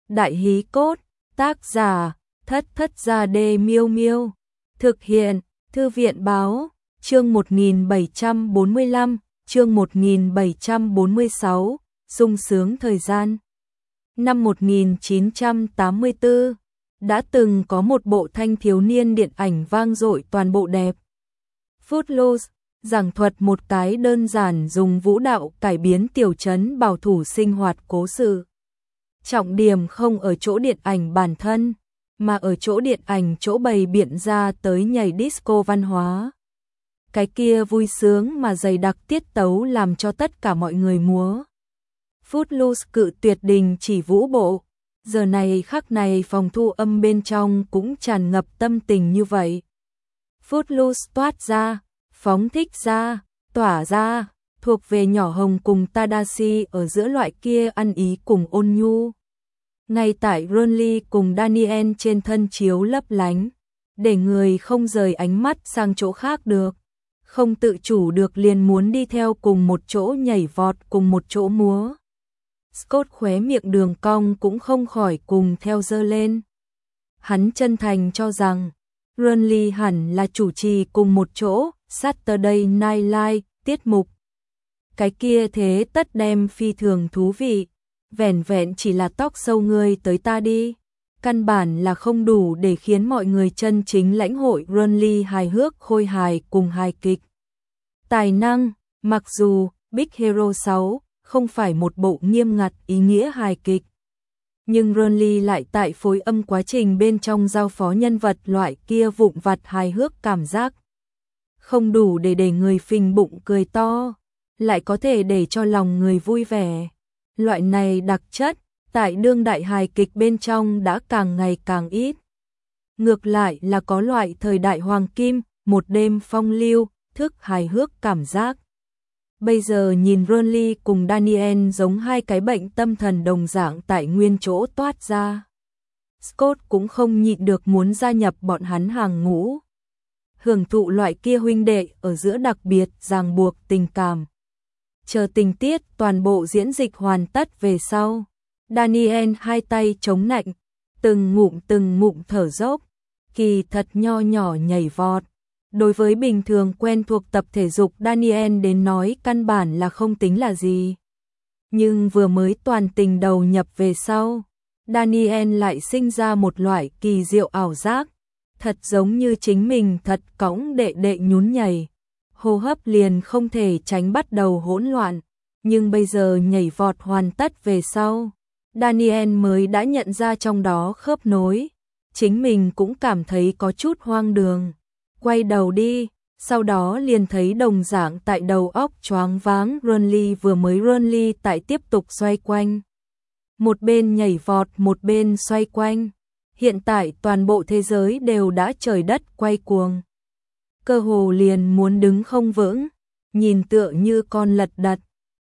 Đại hí cốt, tác giả, Thất Thất Gia Đê Miêu Miêu. Thực hiện, Thư viện báo, chương 1745, chương 1746, sung sướng thời gian. Năm 1984, đã từng có một bộ thanh thiếu niên điện ảnh vang dội toàn bộ đẹp. Footloose, giảng thuật một cái đơn giản dùng vũ đạo cải biến tiểu trấn bảo thủ sinh hoạt cố sự. Trọng điểm không ở chỗ điện ảnh bản thân, mà ở chỗ điện ảnh chỗ bày biện ra tới nhảy disco văn hóa. Cái kia vui sướng mà dày đặc tiết tấu làm cho tất cả mọi người múa. Footloose cự tuyệt đình chỉ vũ bộ, giờ này khắc này phòng thu âm bên trong cũng tràn ngập tâm tình như vậy. Footloose toát ra, phóng thích ra, tỏa ra, thuộc về nhỏ Hồng cùng Tadashi ở giữa loại kia ăn ý cùng ôn nhu. Ngay tại Ronly cùng Daniel trên thân chiếu lấp lánh, để người không rời ánh mắt sang chỗ khác được, không tự chủ được liền muốn đi theo cùng một chỗ nhảy vọt cùng một chỗ múa. Scott khóe miệng đường cong cũng không khỏi cùng theo giơ lên. Hắn chân thành cho rằng Ronly hẳn là chủ trì cùng một chỗ Saturday Night Live tiết mục. Cái kia thế tất đem phi thường thú vị, vẻn vẹn chỉ là tóc sâu ngươi tới ta đi, căn bản là không đủ để khiến mọi người chân chính lãnh hội Ronly hài hước khôi hài cùng hài kịch. Tài năng, mặc dù Big Hero 6 không phải một bộ nghiêm ngặt ý nghĩa hài kịch, nhưng Ronly lại tại phối âm quá trình bên trong giao phó nhân vật loại kia vụn vặt hài hước cảm giác. Không đủ để người phình bụng cười to, lại có thể để cho lòng người vui vẻ. Loại này đặc chất, tại đương đại hài kịch bên trong đã càng ngày càng ít. Ngược lại là có loại thời đại hoàng kim, một đêm phong lưu, thức hài hước cảm giác. Bây giờ nhìn Ronly cùng Daniel giống hai cái bệnh tâm thần đồng dạng tại nguyên chỗ toát ra. Scott cũng không nhịn được muốn gia nhập bọn hắn hàng ngũ. Hưởng thụ loại kia huynh đệ ở giữa đặc biệt ràng buộc tình cảm. Chờ tình tiết toàn bộ diễn dịch hoàn tất về sau, Daniel hai tay chống nạnh, từng ngụm thở dốc, kỳ thật nho nhỏ nhảy vọt. Đối với bình thường quen thuộc tập thể dục Daniel đến nói căn bản là không tính là gì. Nhưng vừa mới toàn tình đầu nhập về sau, Daniel lại sinh ra một loại kỳ diệu ảo giác, thật giống như chính mình thật cõng đệ nhún nhảy. Hô hấp liền không thể tránh bắt đầu hỗn loạn, nhưng bây giờ nhảy vọt hoàn tất về sau, Daniel mới đã nhận ra trong đó khớp nối, chính mình cũng cảm thấy có chút hoang đường. Quay đầu đi, sau đó liền thấy đồng dạng tại đầu óc choáng váng Ronly vừa mới Ronly tại tiếp tục xoay quanh. Một bên nhảy vọt một bên xoay quanh, hiện tại toàn bộ thế giới đều đã trời đất quay cuồng. Cơ hồ liền muốn đứng không vững, nhìn tựa như con lật đật,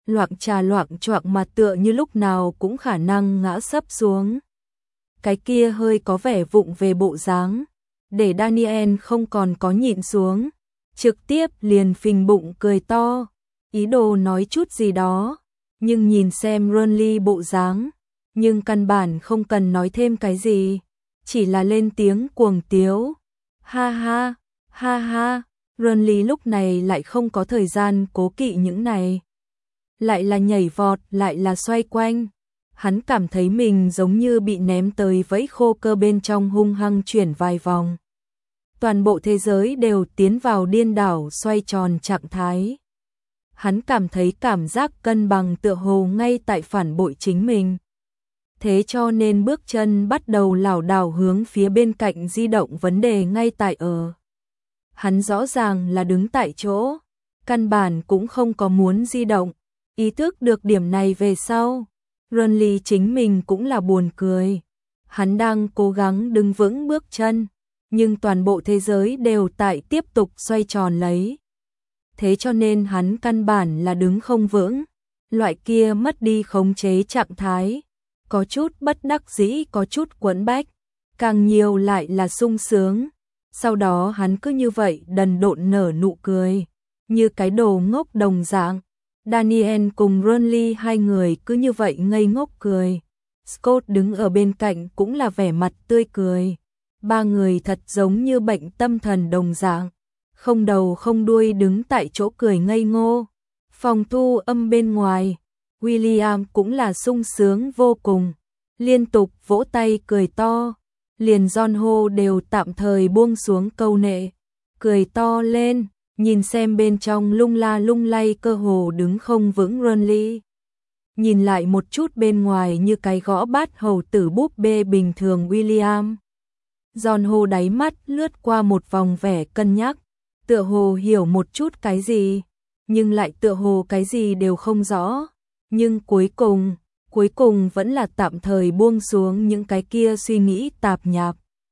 loạng choạng mà tựa như lúc nào cũng khả năng ngã sấp xuống. Cái kia hơi có vẻ vụng về bộ dáng, để Daniel không còn có nhịn xuống, trực tiếp liền phình bụng cười to, ý đồ nói chút gì đó, nhưng nhìn xem Ronly bộ dáng, nhưng căn bản không cần nói thêm cái gì, chỉ là lên tiếng cuồng tiếu. Ha ha, ha ha, Ronly lúc này lại không có thời gian cố kỵ những này. Lại là nhảy vọt, lại là xoay quanh. Hắn cảm thấy mình giống như bị ném tới vẫy khô cơ bên trong hung hăng chuyển vài vòng. Toàn bộ thế giới đều tiến vào điên đảo xoay tròn trạng thái. Hắn cảm thấy cảm giác cân bằng tựa hồ ngay tại phản bội chính mình. Thế cho nên bước chân bắt đầu lảo đảo hướng phía bên cạnh di động vấn đề ngay tại ở. Hắn rõ ràng là đứng tại chỗ, căn bản cũng không có muốn di động. Ý thức được điểm này về sau, Ronly chính mình cũng là buồn cười. Hắn đang cố gắng đứng vững bước chân, nhưng toàn bộ thế giới đều tại tiếp tục xoay tròn lấy. Thế cho nên hắn căn bản là đứng không vững, loại kia mất đi khống chế trạng thái, có chút bất đắc dĩ, có chút quẫn bách, càng nhiều lại là sung sướng. Sau đó hắn cứ như vậy đần độn nở nụ cười, như cái đồ ngốc đồng dạng. Daniel cùng Ronly hai người cứ như vậy ngây ngốc cười. Scott đứng ở bên cạnh cũng là vẻ mặt tươi cười. Ba người thật giống như bệnh tâm thần đồng dạng, không đầu không đuôi đứng tại chỗ cười ngây ngô. Phòng thu âm bên ngoài, William cũng là sung sướng vô cùng, liên tục vỗ tay cười to, liền John Ho đều tạm thời buông xuống câu nệ, cười to lên, nhìn xem bên trong lung la lung lay cơ hồ đứng không vững Ronly. Nhìn lại một chút bên ngoài như cái gõ bát hầu tử búp bê bình thường William. John Ho đáy mắt lướt qua một vòng vẻ cân nhắc, tựa hồ hiểu một chút cái gì, nhưng lại tựa hồ cái gì đều không rõ, nhưng cuối cùng vẫn là tạm thời buông xuống những cái kia suy nghĩ tạp nhạp.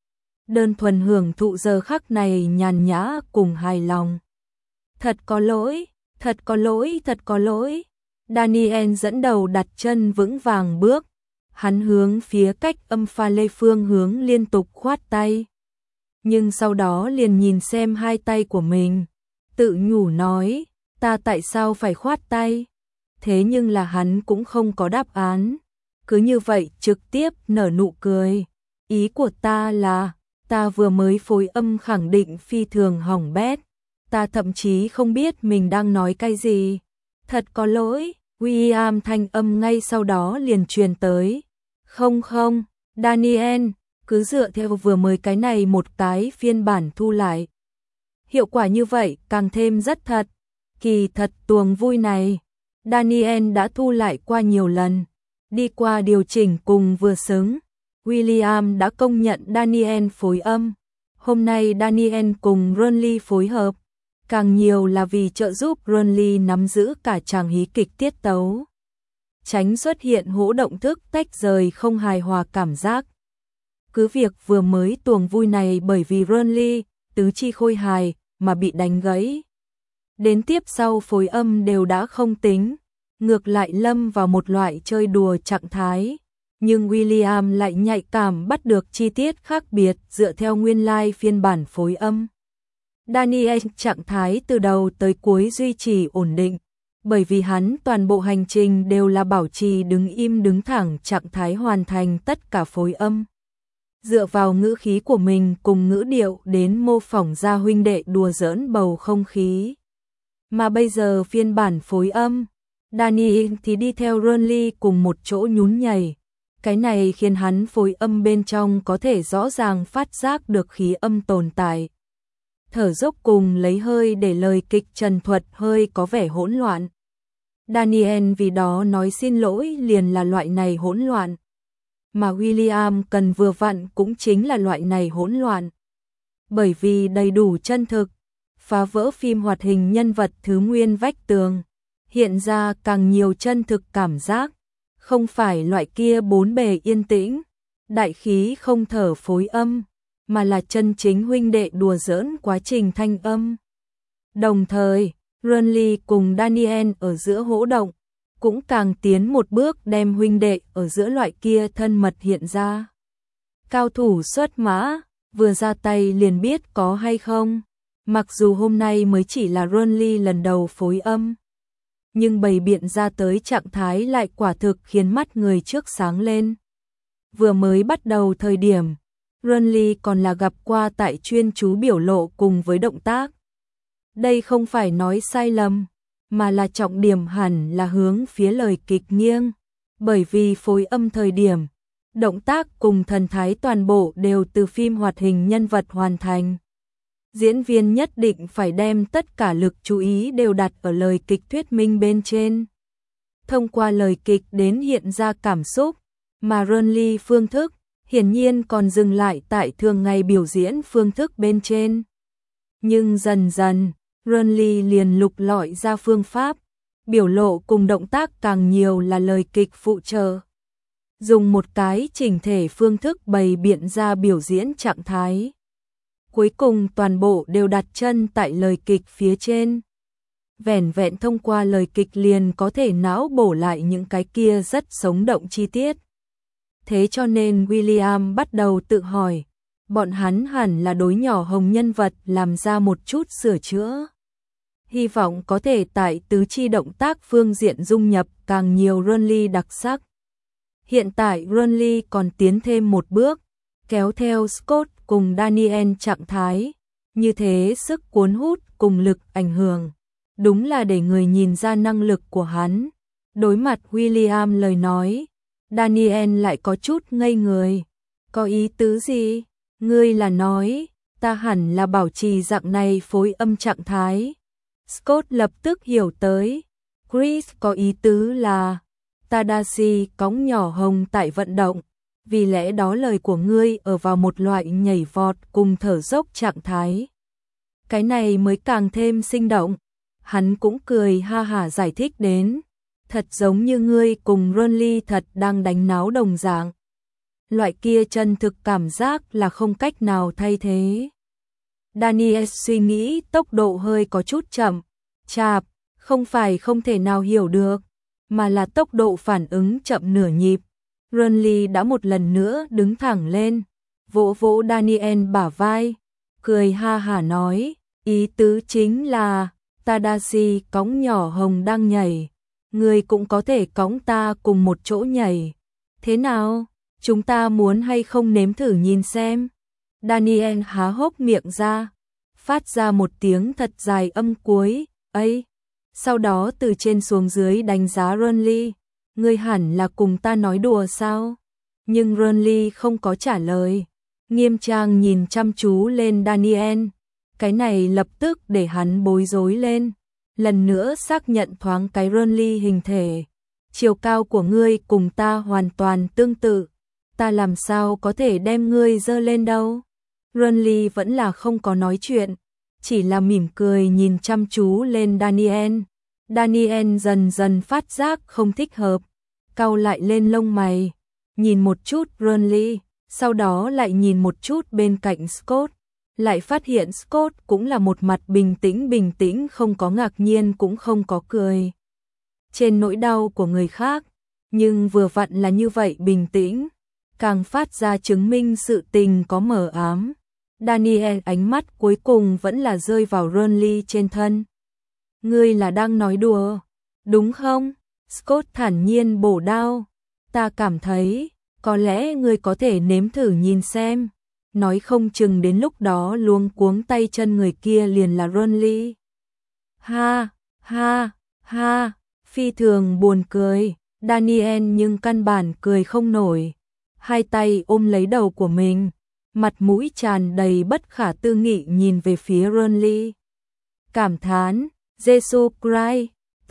Đơn thuần hưởng thụ giờ khắc này nhàn nhã cùng hài lòng. Thật có lỗi, thật có lỗi, thật có lỗi. Daniel dẫn đầu đặt chân vững vàng bước, hắn hướng phía cách âm pha lê phương hướng liên tục khoát tay. Nhưng sau đó liền nhìn xem hai tay của mình, tự nhủ nói, ta tại sao phải khoát tay? Thế nhưng là hắn cũng không có đáp án, cứ như vậy trực tiếp nở nụ cười. Ý của ta là, ta vừa mới phối âm khẳng định phi thường hỏng bét, ta thậm chí không biết mình đang nói cái gì. Thật có lỗi, William thanh âm ngay sau đó liền truyền tới. Không, Daniel, cứ dựa theo vừa mới cái này một cái phiên bản thu lại. Hiệu quả như vậy càng thêm rất thật. Kỳ thật tuồng vui này, Daniel đã thu lại qua nhiều lần, đi qua điều chỉnh cùng vừa xứng. William đã công nhận Daniel phối âm. Hôm nay Daniel cùng Ronly phối hợp, càng nhiều là vì trợ giúp Ronly nắm giữ cả tràng hí kịch tiết tấu, tránh xuất hiện hỗn động thức tách rời không hài hòa cảm giác. Cứ việc vừa mới tuồng vui này bởi vì Ronly tứ chi khôi hài mà bị đánh gãy, đến tiếp sau phối âm đều đã không tính, ngược lại lâm vào một loại chơi đùa trạng thái. Nhưng William lại nhạy cảm bắt được chi tiết khác biệt dựa theo nguyên lai phiên bản phối âm. Daniel trạng thái từ đầu tới cuối duy trì ổn định, bởi vì hắn toàn bộ hành trình đều là bảo trì đứng im đứng thẳng trạng thái hoàn thành tất cả phối âm. Dựa vào ngữ khí của mình cùng ngữ điệu đến mô phỏng ra huynh đệ đùa giỡn bầu không khí. Mà bây giờ phiên bản phối âm, Daniel thì đi theo Ronly cùng một chỗ nhún nhảy. Cái này khiến hắn phối âm bên trong có thể rõ ràng phát giác được khí âm tồn tại. Thở dốc cùng lấy hơi để lời kịch trần thuật hơi có vẻ hỗn loạn. Daniel vì đó nói xin lỗi liền là loại này hỗn loạn. Mà William cần vừa vặn cũng chính là loại này hỗn loạn. Bởi vì đầy đủ chân thực, phá vỡ phim hoạt hình nhân vật thứ nguyên vách tường, hiện ra càng nhiều chân thực cảm giác. Không phải loại kia bốn bề yên tĩnh, đại khí không thở phối âm, mà là chân chính huynh đệ đùa giỡn quá trình thanh âm. Đồng thời, Ronly cùng Daniel ở giữa hỗ động, cũng càng tiến một bước đem huynh đệ ở giữa loại kia thân mật hiện ra. Cao thủ xuất mã, vừa ra tay liền biết có hay không, mặc dù hôm nay mới chỉ là Ronly lần đầu phối âm. Nhưng bày biện ra tới trạng thái lại quả thực khiến mắt người trước sáng lên. Vừa mới bắt đầu thời điểm, Ronly còn là gặp qua tại chuyên chú biểu lộ cùng với động tác. Đây không phải nói sai lầm, mà là trọng điểm hẳn là hướng phía lời kịch nghiêng. Bởi vì phối âm thời điểm, động tác cùng thần thái toàn bộ đều từ phim hoạt hình nhân vật hoàn thành. Diễn viên nhất định phải đem tất cả lực chú ý đều đặt ở lời kịch thuyết minh bên trên. Thông qua lời kịch đến hiện ra cảm xúc, mà Ronly phương thức, hiển nhiên còn dừng lại tại thường ngày biểu diễn phương thức bên trên. Nhưng dần dần, Ronly liền lục lọi ra phương pháp, biểu lộ cùng động tác càng nhiều là lời kịch phụ trợ. Dùng một cái chỉnh thể phương thức bày biện ra biểu diễn trạng thái. Cuối cùng toàn bộ đều đặt chân tại lời kịch phía trên. Vẻn vẹn thông qua lời kịch liền có thể não bổ lại những cái kia rất sống động chi tiết. Thế cho nên William bắt đầu tự hỏi, bọn hắn hẳn là đối nhỏ hồng nhân vật làm ra một chút sửa chữa. Hy vọng có thể tại tứ chi động tác phương diện dung nhập càng nhiều Ronly đặc sắc. Hiện tại Burnley còn tiến thêm một bước, kéo theo Scott cùng Daniel trạng thái. Như thế sức cuốn hút cùng lực ảnh hưởng. Đúng là để người nhìn ra năng lực của hắn. Đối mặt William lời nói, Daniel lại có chút ngây người. Có ý tứ gì? Ngươi là nói, ta hẳn là bảo trì dạng này phối âm trạng thái. Scott lập tức hiểu tới. Chris có ý tứ là, Tadashi cõng nhỏ hồng tại vận động. Vì lẽ đó lời của ngươi ở vào một loại nhảy vọt cùng thở dốc trạng thái. Cái này mới càng thêm sinh động. Hắn cũng cười ha hả giải thích đến. Thật giống như ngươi cùng Burnley thật đang đánh náo đồng dạng. Loại kia chân thực cảm giác là không cách nào thay thế. Daniel suy nghĩ tốc độ hơi có chút chậm, chạp, không phải không thể nào hiểu được, mà là tốc độ phản ứng chậm nửa nhịp. Burnley đã một lần nữa đứng thẳng lên, vỗ vỗ Daniel bả vai, cười ha hả nói, ý tứ chính là, Tadashi cõng nhỏ hồng đang nhảy, người cũng có thể cõng ta cùng một chỗ nhảy. Thế nào, chúng ta muốn hay không nếm thử nhìn xem? Daniel há hốc miệng ra, phát ra một tiếng thật dài âm cuối, ấy. Sau đó từ trên xuống dưới đánh giá Burnley, ngươi hẳn là cùng ta nói đùa sao? Nhưng Burnley không có trả lời, nghiêm trang nhìn chăm chú lên Daniel. Cái này lập tức để hắn bối rối lên, lần nữa xác nhận thoáng cái Burnley hình thể. Chiều cao của ngươi cùng ta hoàn toàn tương tự, ta làm sao có thể đem ngươi dơ lên đâu? Burnley vẫn là không có nói chuyện, chỉ là mỉm cười nhìn chăm chú lên Daniel. Daniel dần dần phát giác không thích hợp, cau lại lên lông mày, nhìn một chút Burnley, sau đó lại nhìn một chút bên cạnh Scott, lại phát hiện Scott cũng là một mặt bình tĩnh không có ngạc nhiên cũng không có cười. Trên nỗi đau của người khác, nhưng vừa vặn là như vậy bình tĩnh, càng phát ra chứng minh sự tình có mờ ám. Daniel ánh mắt cuối cùng vẫn là rơi vào Burnley trên thân. Ngươi là đang nói đùa, đúng không? Scott thản nhiên bổ đao. Ta cảm thấy, có lẽ ngươi có thể nếm thử nhìn xem. Nói không chừng đến lúc đó luống cuống tay chân người kia liền là Burnley. Ha, ha, ha, phi thường buồn cười. Daniel nhưng căn bản cười không nổi. Hai tay ôm lấy đầu của mình, mặt mũi tràn đầy bất khả tư nghị nhìn về phía Burnley. Cảm thán, Jesus Christ,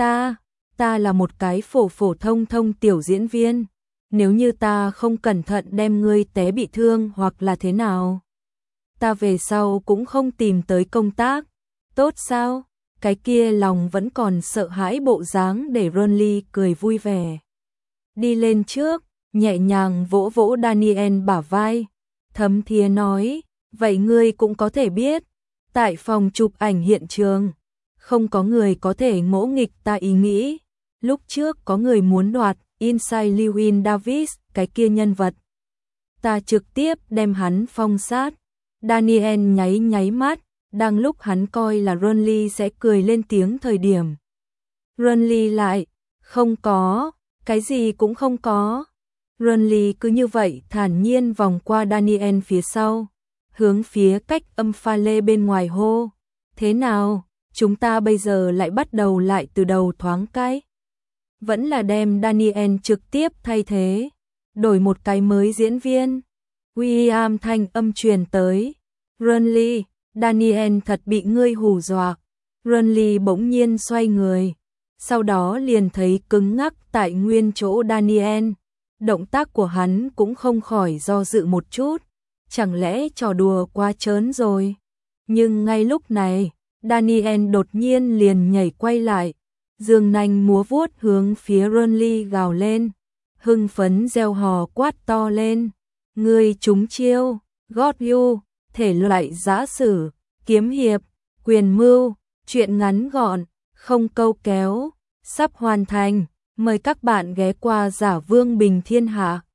ta là một cái phổ thông tiểu diễn viên. Nếu như ta không cẩn thận đem ngươi té bị thương hoặc là thế nào, ta về sau cũng không tìm tới công tác, tốt sao? Cái kia lòng vẫn còn sợ hãi bộ dáng để Burnley cười vui vẻ. Đi lên trước, nhẹ nhàng vỗ vỗ Daniel bả vai, thấm thía nói, vậy ngươi cũng có thể biết, tại phòng chụp ảnh hiện trường, không có người có thể ngỗ nghịch ta ý nghĩ. Lúc trước có người muốn đoạt Inside Llewyn Davis, cái kia nhân vật. Ta trực tiếp đem hắn phong sát. Daniel nháy mắt, đang lúc hắn coi là Burnley sẽ cười lên tiếng thời điểm. Burnley lại, không có, cái gì cũng không có. Burnley cứ như vậy thản nhiên vòng qua Daniel phía sau, hướng phía cách âm pha lê bên ngoài hô. Thế nào, chúng ta bây giờ lại bắt đầu lại từ đầu thoáng cái. Vẫn là đem Daniel trực tiếp thay thế, đổi một cái mới diễn viên. William thanh âm truyền tới. Burnley, Daniel thật bị ngươi hù dọa. Burnley bỗng nhiên xoay người, sau đó liền thấy cứng ngắc tại nguyên chỗ Daniel. Động tác của hắn cũng không khỏi do dự một chút, chẳng lẽ trò đùa quá trớn rồi. Nhưng ngay lúc này, Daniel đột nhiên liền nhảy quay lại, dương nanh múa vuốt hướng phía Burnley gào lên, hưng phấn reo hò quát to lên. Ngươi trúng chiêu, got you, thể loại giã sử, kiếm hiệp, quyền mưu, truyện ngắn gọn, không câu kéo, sắp hoàn thành. Mời các bạn ghé qua Giả Vương Bình Thiên Hạ.